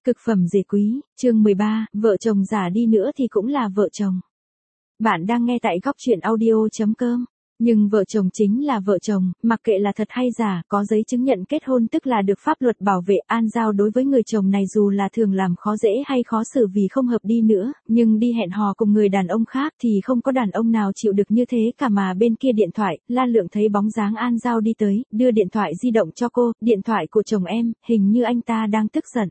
Cực phẩm dề quý, chương 13, vợ chồng già đi nữa thì cũng là vợ chồng. Bạn đang nghe tại góc chuyện audio.com. Nhưng vợ chồng chính là vợ chồng, mặc kệ là thật hay giả, có giấy chứng nhận kết hôn tức là được pháp luật bảo vệ. An Giao đối với người chồng này dù là thường làm khó dễ hay khó xử vì không hợp đi nữa, nhưng đi hẹn hò cùng người đàn ông khác thì không có đàn ông nào chịu được như thế cả. Mà bên kia điện thoại, La Lượng thấy bóng dáng An Giao đi tới, đưa điện thoại di động cho cô, điện thoại của chồng em, hình như anh ta đang tức giận.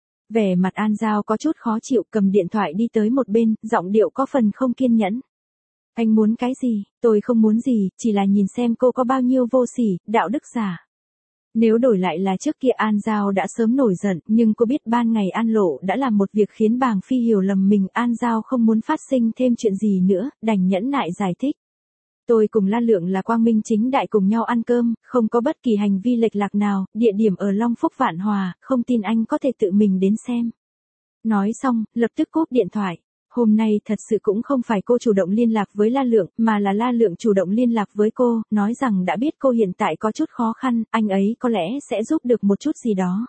Vẻ mặt An Giao có chút khó chịu, cầm điện thoại đi tới một bên, giọng điệu có phần không kiên nhẫn. Anh muốn cái gì? Tôi không muốn gì, chỉ là nhìn xem cô có bao nhiêu vô sỉ, đạo đức giả. Nếu đổi lại là trước kia An Giao đã sớm nổi giận, nhưng cô biết ban ngày An Lộ đã làm một việc khiến Bàng Phi hiểu lầm mình. An Giao không muốn phát sinh thêm chuyện gì nữa, đành nhẫn nại giải thích. Tôi cùng La Lượng là quang minh chính đại cùng nhau ăn cơm, không có bất kỳ hành vi lệch lạc nào, địa điểm ở Long Phúc Vạn Hòa, không tin anh có thể tự mình đến xem. Nói xong, lập tức cúp điện thoại. Hôm nay thật sự cũng không phải cô chủ động liên lạc với La Lượng, mà là La Lượng chủ động liên lạc với cô, nói rằng đã biết cô hiện tại có chút khó khăn, anh ấy có lẽ sẽ giúp được một chút gì đó.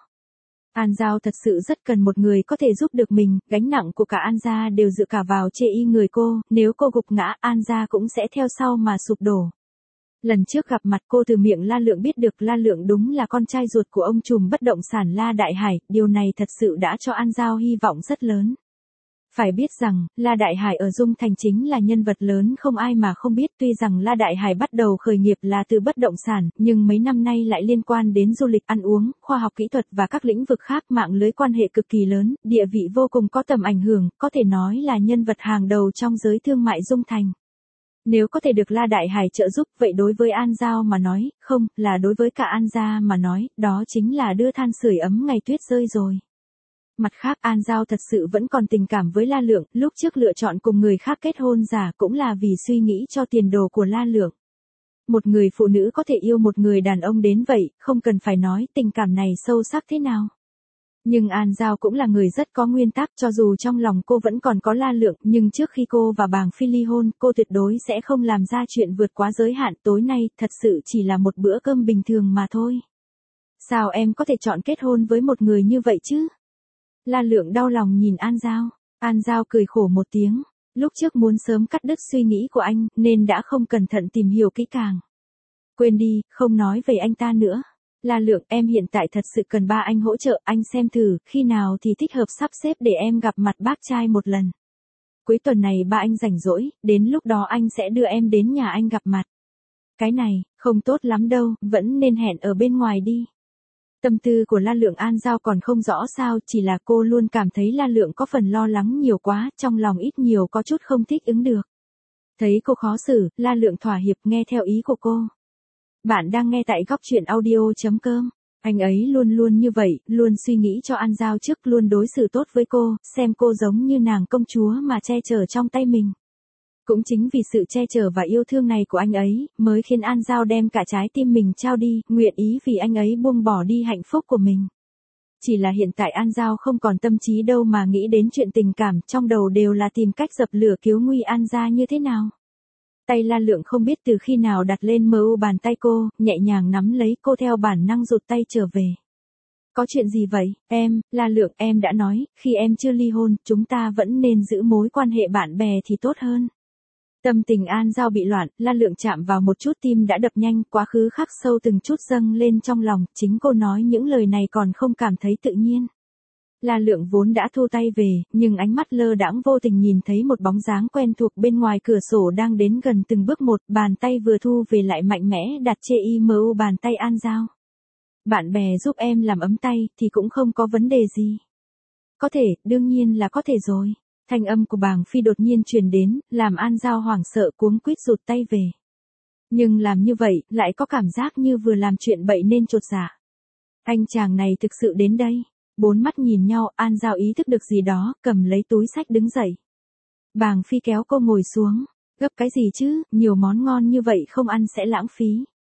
An Giao thật sự rất cần một người có thể giúp được mình, gánh nặng của cả An gia đều dựa cả vào chê y người cô, nếu cô gục ngã An gia cũng sẽ theo sau mà sụp đổ. Lần trước gặp mặt cô từ miệng La Lượng biết được La Lượng đúng là con trai ruột của ông trùm bất động sản La Đại Hải, điều này thật sự đã cho An Giao hy vọng rất lớn. Phải biết rằng, La Đại Hải ở Dung Thành chính là nhân vật lớn không ai mà không biết. Tuy rằng La Đại Hải bắt đầu khởi nghiệp là từ bất động sản, nhưng mấy năm nay lại liên quan đến du lịch, ăn uống, khoa học kỹ thuật và các lĩnh vực khác, mạng lưới quan hệ cực kỳ lớn, địa vị vô cùng có tầm ảnh hưởng, có thể nói là nhân vật hàng đầu trong giới thương mại Dung Thành. Nếu có thể được La Đại Hải trợ giúp, vậy đối với An Giao mà nói, không, là đối với cả An gia mà nói, đó chính là đưa than sưởi ấm ngày tuyết rơi rồi. Mặt khác An Giao thật sự vẫn còn tình cảm với La Lượng, lúc trước lựa chọn cùng người khác kết hôn giả cũng là vì suy nghĩ cho tiền đồ của La Lượng. Một người phụ nữ có thể yêu một người đàn ông đến vậy, không cần phải nói tình cảm này sâu sắc thế nào. Nhưng An Giao cũng là người rất có nguyên tắc, cho dù trong lòng cô vẫn còn có La Lượng, nhưng trước khi cô và Bàng Phi ly hôn, cô tuyệt đối sẽ không làm ra chuyện vượt quá giới hạn. Tối nay, thật sự chỉ là một bữa cơm bình thường mà thôi. Sao em có thể chọn kết hôn với một người như vậy chứ? La Lượng đau lòng nhìn An Giao. An Giao cười khổ một tiếng. Lúc trước muốn sớm cắt đứt suy nghĩ của anh, nên đã không cẩn thận tìm hiểu kỹ càng. Quên đi, không nói về anh ta nữa. La Lượng, em hiện tại thật sự cần ba anh hỗ trợ, anh xem thử, khi nào thì thích hợp sắp xếp để em gặp mặt bác trai một lần. Cuối tuần này ba anh rảnh rỗi, đến lúc đó anh sẽ đưa em đến nhà anh gặp mặt. Cái này, không tốt lắm đâu, vẫn nên hẹn ở bên ngoài đi. Tâm tư của La Lượng An Giao còn không rõ sao, chỉ là cô luôn cảm thấy La Lượng có phần lo lắng nhiều quá, trong lòng ít nhiều có chút không thích ứng được. Thấy cô khó xử, La Lượng thỏa hiệp nghe theo ý của cô. Bạn đang nghe tại góc chuyện audio.com. Anh ấy luôn luôn như vậy, luôn suy nghĩ cho An Giao trước, luôn đối xử tốt với cô, xem cô giống như nàng công chúa mà che chở trong tay mình. Cũng chính vì sự che chở và yêu thương này của anh ấy, mới khiến An Giao đem cả trái tim mình trao đi, nguyện ý vì anh ấy buông bỏ đi hạnh phúc của mình. Chỉ là hiện tại An Giao không còn tâm trí đâu mà nghĩ đến chuyện tình cảm, trong đầu đều là tìm cách dập lửa cứu nguy An gia như thế nào. Tay La Lượng không biết từ khi nào đặt lên mu bàn tay cô, nhẹ nhàng nắm lấy cô, theo bản năng rụt tay trở về. Có chuyện gì vậy, em, La Lượng, em đã nói, khi em chưa ly hôn, chúng ta vẫn nên giữ mối quan hệ bạn bè thì tốt hơn. Tâm tình An Giao bị loạn, La Lượng chạm vào một chút, tim đã đập nhanh, quá khứ khắc sâu từng chút dâng lên trong lòng, chính cô nói những lời này còn không cảm thấy tự nhiên. La Lượng vốn đã thu tay về, nhưng ánh mắt lơ đãng vô tình nhìn thấy một bóng dáng quen thuộc bên ngoài cửa sổ đang đến gần từng bước một, bàn tay vừa thu về lại mạnh mẽ đặt trên mu bàn tay An Giao. Bạn bè giúp em làm ấm tay thì cũng không có vấn đề gì. Có thể, đương nhiên là có thể rồi. Thanh âm của Bàng Phi đột nhiên truyền đến, làm An Giao hoảng sợ cuống quýt rụt tay về. Nhưng làm như vậy, lại có cảm giác như vừa làm chuyện bậy nên chột dạ. Anh chàng này thực sự đến đây. Bốn mắt nhìn nhau, An Giao ý thức được gì đó, cầm lấy túi xách đứng dậy. Bàng Phi kéo cô ngồi xuống. Gấp cái gì chứ, nhiều món ngon như vậy không ăn sẽ lãng phí.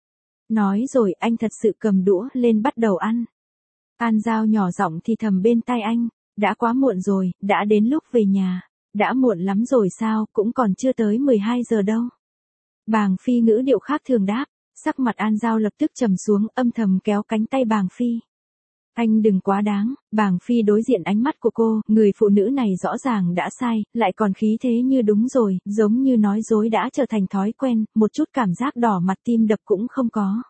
Nói rồi anh thật sự cầm đũa lên bắt đầu ăn. An Giao nhỏ giọng thì thầm bên tai anh. Đã quá muộn rồi, đã đến lúc về nhà. Đã muộn lắm rồi sao, cũng còn chưa tới 12 giờ đâu. Bàng Phi ngữ điệu khác thường đáp. Sắc mặt An Giao lập tức trầm xuống, âm thầm kéo cánh tay Bàng Phi. Anh đừng quá đáng, Bàng Phi đối diện ánh mắt của cô, người phụ nữ này rõ ràng đã sai, lại còn khí thế như đúng rồi, giống như nói dối đã trở thành thói quen, một chút cảm giác đỏ mặt tim đập cũng không có.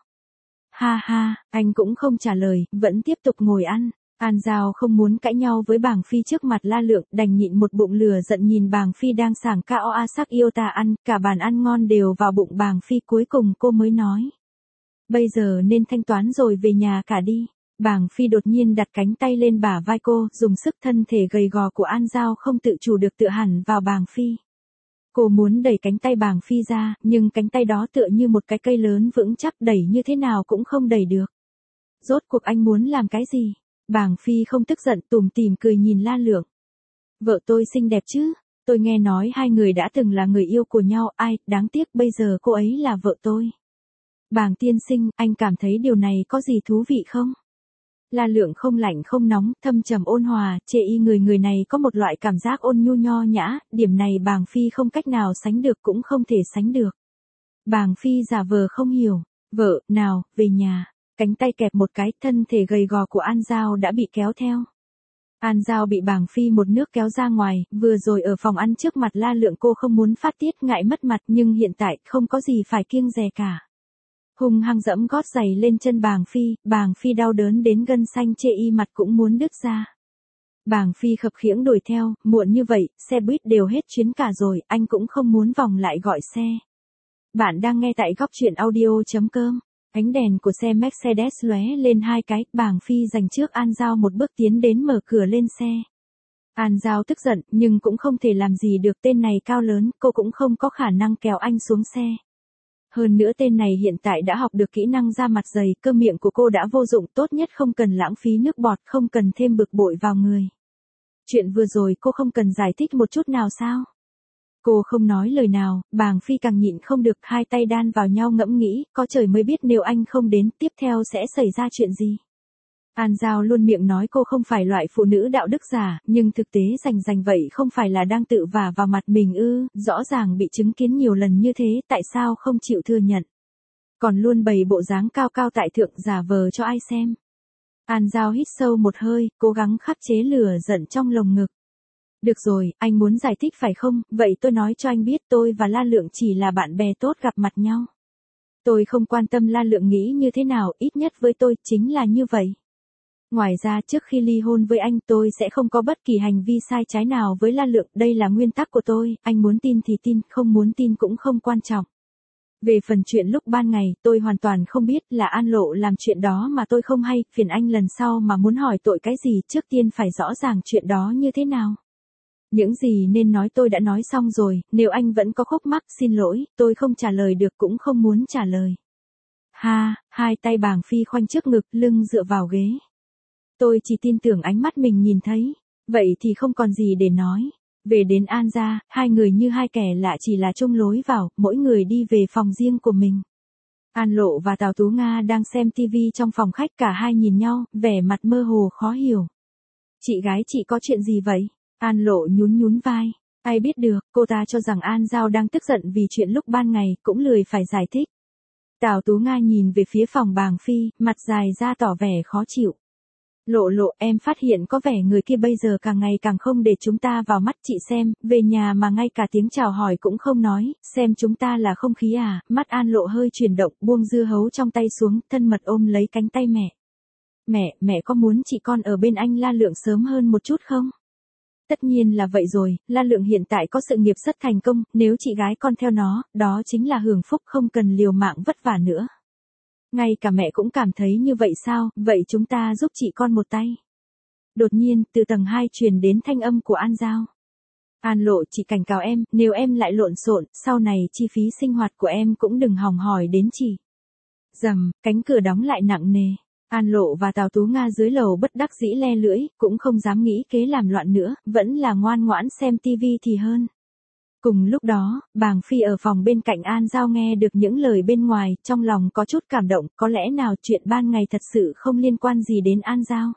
Ha ha, anh cũng không trả lời, vẫn tiếp tục ngồi ăn. An Giao không muốn cãi nhau với Bàng Phi trước mặt La Lượng, đành nhịn một bụng lửa giận nhìn Bàng Phi đang sảng cao a sắc yêu ta ăn, cả bàn ăn ngon đều vào bụng Bàng Phi, cuối cùng cô mới nói. Bây giờ nên thanh toán rồi, về nhà cả đi. Bàng Phi đột nhiên đặt cánh tay lên bả vai cô, dùng sức, thân thể gầy gò của An Giao không tự chủ được tựa hẳn vào Bàng Phi. Cô muốn đẩy cánh tay Bàng Phi ra, nhưng cánh tay đó tựa như một cái cây lớn vững chắc, đẩy như thế nào cũng không đẩy được. Rốt cuộc anh muốn làm cái gì? Bàng Phi không tức giận, tủm tỉm cười nhìn La Lượng. Vợ tôi xinh đẹp chứ? Tôi nghe nói hai người đã từng là người yêu của nhau, ai, đáng tiếc bây giờ cô ấy là vợ tôi. Bàng tiên sinh, anh cảm thấy điều này có gì thú vị không? La Lượng không lạnh không nóng, thâm trầm ôn hòa, chê y người này có một loại cảm giác ôn nhu nho nhã, điểm này Bàng Phi không cách nào sánh được, cũng không thể sánh được. Bàng Phi giả vờ không hiểu. Vợ, nào, về nhà. Cánh tay kẹp một cái, thân thể gầy gò của An Giao đã bị kéo theo. An Giao bị Bàng Phi một nước kéo ra ngoài, vừa rồi ở phòng ăn trước mặt La Lượng cô không muốn phát tiết, ngại mất mặt, nhưng hiện tại không có gì phải kiêng dè cả. Hung hăng dẫm gót giày lên chân Bàng Phi đau đớn đến gân xanh chê y mặt cũng muốn đứt ra. Bàng Phi khập khiễng đuổi theo, muộn như vậy, xe buýt đều hết chuyến cả rồi, anh cũng không muốn vòng lại gọi xe. Bạn đang nghe tại góc truyện audio.com. Ánh đèn của xe Mercedes lóe lên hai cái, Bàng Phi giành trước An Giao một bước tiến đến mở cửa lên xe. An Giao tức giận, nhưng cũng không thể làm gì được, tên này cao lớn, cô cũng không có khả năng kéo anh xuống xe. Hơn nữa tên này hiện tại đã học được kỹ năng ra mặt dày, cơm miệng của cô đã vô dụng, tốt nhất không cần lãng phí nước bọt, không cần thêm bực bội vào người. Chuyện vừa rồi cô không cần giải thích một chút nào sao? Cô không nói lời nào, Bàng Phi càng nhịn không được, hai tay đan vào nhau ngẫm nghĩ, có trời mới biết nếu anh không đến, tiếp theo sẽ xảy ra chuyện gì. An Giao luôn miệng nói cô không phải loại phụ nữ đạo đức giả, nhưng thực tế rành vậy không phải là đang tự vả vào mặt mình ư, rõ ràng bị chứng kiến nhiều lần như thế, tại sao không chịu thừa nhận. Còn luôn bày bộ dáng cao cao tại thượng giả vờ cho ai xem. An Giao hít sâu một hơi, cố gắng khắc chế lửa giận trong lồng ngực. Được rồi, anh muốn giải thích phải không, vậy tôi nói cho anh biết, tôi và La Lượng chỉ là bạn bè tốt gặp mặt nhau. Tôi không quan tâm La Lượng nghĩ như thế nào, ít nhất với tôi, chính là như vậy. Ngoài ra trước khi ly hôn với anh tôi sẽ không có bất kỳ hành vi sai trái nào với La Lượng, đây là nguyên tắc của tôi, anh muốn tin thì tin, không muốn tin cũng không quan trọng. Về phần chuyện lúc ban ngày, tôi hoàn toàn không biết, là An Lộ làm chuyện đó mà tôi không hay, phiền anh lần sau mà muốn hỏi tội cái gì, trước tiên phải rõ ràng chuyện đó như thế nào. Những gì nên nói tôi đã nói xong rồi, nếu anh vẫn có khúc mắc, xin lỗi, tôi không trả lời được cũng không muốn trả lời. Ha, hai tay Bàng Phi khoanh trước ngực, lưng dựa vào ghế. Tôi chỉ tin tưởng ánh mắt mình nhìn thấy, vậy thì không còn gì để nói. Về đến An gia, hai người như hai kẻ lạ chỉ là chung lối vào, mỗi người đi về phòng riêng của mình. An Lộ và Tào Tú Nga đang xem TV trong phòng khách, cả hai nhìn nhau, vẻ mặt mơ hồ khó hiểu. Chị gái chị có chuyện gì vậy? An Lộ nhún vai. Ai biết được, cô ta cho rằng An Giao đang tức giận vì chuyện lúc ban ngày, cũng lười phải giải thích. Tào Tú Nga nhìn về phía phòng Bàng Phi, mặt dài ra tỏ vẻ khó chịu. Lộ, em phát hiện có vẻ người kia bây giờ càng ngày càng không để chúng ta vào mắt, chị xem, về nhà mà ngay cả tiếng chào hỏi cũng không nói, xem chúng ta là không khí à, mắt An Lộ hơi chuyển động, buông dưa hấu trong tay xuống, thân mật ôm lấy cánh tay mẹ. Mẹ có muốn chị con ở bên anh La Lượng sớm hơn một chút không? Tất nhiên là vậy rồi, La Lượng hiện tại có sự nghiệp rất thành công, nếu chị gái con theo nó, đó chính là hưởng phúc, không cần liều mạng vất vả nữa. Ngay cả mẹ cũng cảm thấy như vậy sao, vậy chúng ta giúp chị con một tay. Đột nhiên, từ tầng 2 truyền đến thanh âm của An Giao. An Lộ, chị cảnh cáo em, nếu em lại lộn xộn, sau này chi phí sinh hoạt của em cũng đừng hòng hỏi đến chị. Rầm, cánh cửa đóng lại nặng nề. An Lộ và Tào Tú Nga dưới lầu bất đắc dĩ le lưỡi, cũng không dám nghĩ kế làm loạn nữa, vẫn là ngoan ngoãn xem TV thì hơn. Cùng lúc đó, Bàng Phi ở phòng bên cạnh An Giao nghe được những lời bên ngoài, trong lòng có chút cảm động, có lẽ nào chuyện ban ngày thật sự không liên quan gì đến An Giao.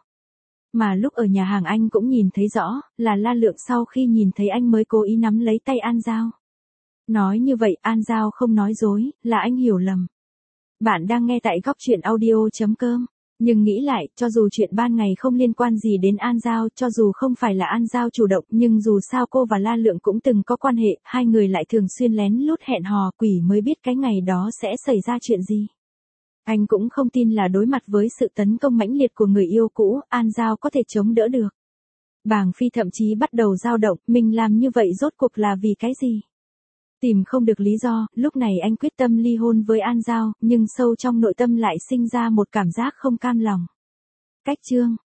Mà lúc ở nhà hàng anh cũng nhìn thấy rõ, là La Lượng sau khi nhìn thấy anh mới cố ý nắm lấy tay An Giao. Nói như vậy An Giao không nói dối, là anh hiểu lầm. Bạn đang nghe tại góc truyện audio.com. Nhưng nghĩ lại, cho dù chuyện ban ngày không liên quan gì đến An Giao, cho dù không phải là An Giao chủ động, nhưng dù sao cô và La Lượng cũng từng có quan hệ, hai người lại thường xuyên lén lút hẹn hò, quỷ mới biết cái ngày đó sẽ xảy ra chuyện gì. Anh cũng không tin là đối mặt với sự tấn công mãnh liệt của người yêu cũ, An Giao có thể chống đỡ được. Bàng Phi thậm chí bắt đầu dao động, mình làm như vậy rốt cuộc là vì cái gì? Tìm không được lý do, lúc này anh quyết tâm ly hôn với An Giao, nhưng sâu trong nội tâm lại sinh ra một cảm giác không cam lòng. Cách chương